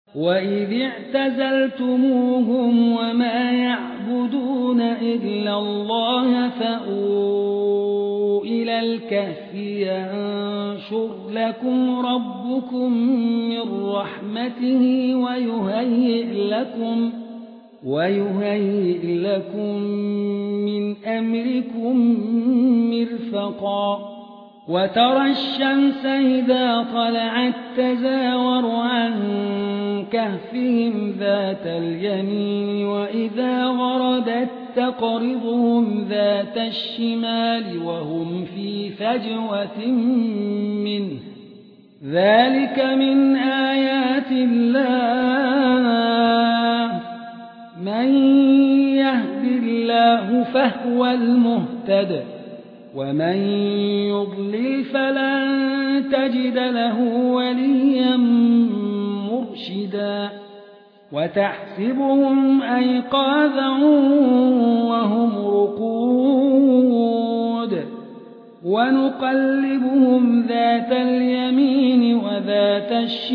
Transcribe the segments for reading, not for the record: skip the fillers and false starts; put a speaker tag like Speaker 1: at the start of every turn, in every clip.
Speaker 1: وإذ اعتزلتموهم وما يعبدون إلا الله فأووا إلى الكهف ينشر لكم ربكم من رحمته ويهيئ لكم من أمركم مرفقا وترى الشمس إذا طلعت تزاور عن كهفهم ذات اليمين وإذا غربت تقرضهم ذات الشمال وهم في فجوة منه ذلك من آيات الله من يهد الله فهو المهتد ومن يضلل فلن تجد له وليا مرشدا وتحسبهم أيقاظا وهم رقود ونقلبهم ذات اليمين وذات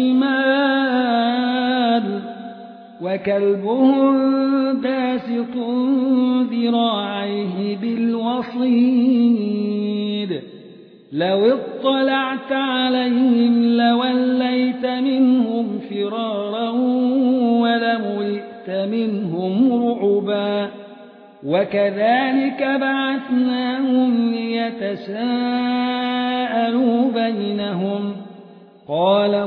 Speaker 1: الشمال وكلبهم باسط ذراعيه بالوصيد لو اطلعت عليهم لوليت منهم فرارا ولملئت منهم رعبا وكذلك بعثناهم ليتساءلوا بينهم قال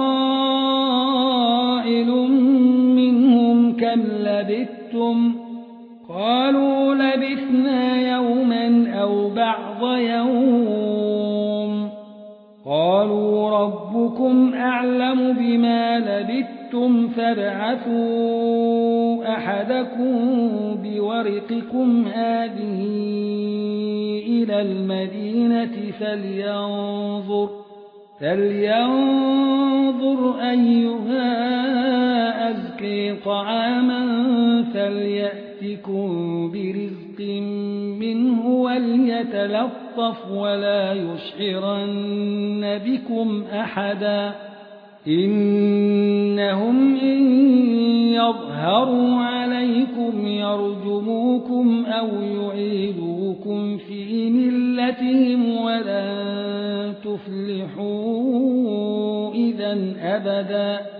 Speaker 1: قائل منهم كم لبثتم قالوا لبثنا يوما أو بعض يوم قالوا ربكم أعلم بما لبثتم فابعثوا أحدكم بورقكم هذه إلى المدينة فلينظر أيها أزكي طعاما فليأتكم برزق منه وليتلطف ولا يشعرن بكم أحدا إنهم إن يظهروا عليكم يرجموكم أو يعيدوكم في ملتهم ولن تفلحوا إذا أبدا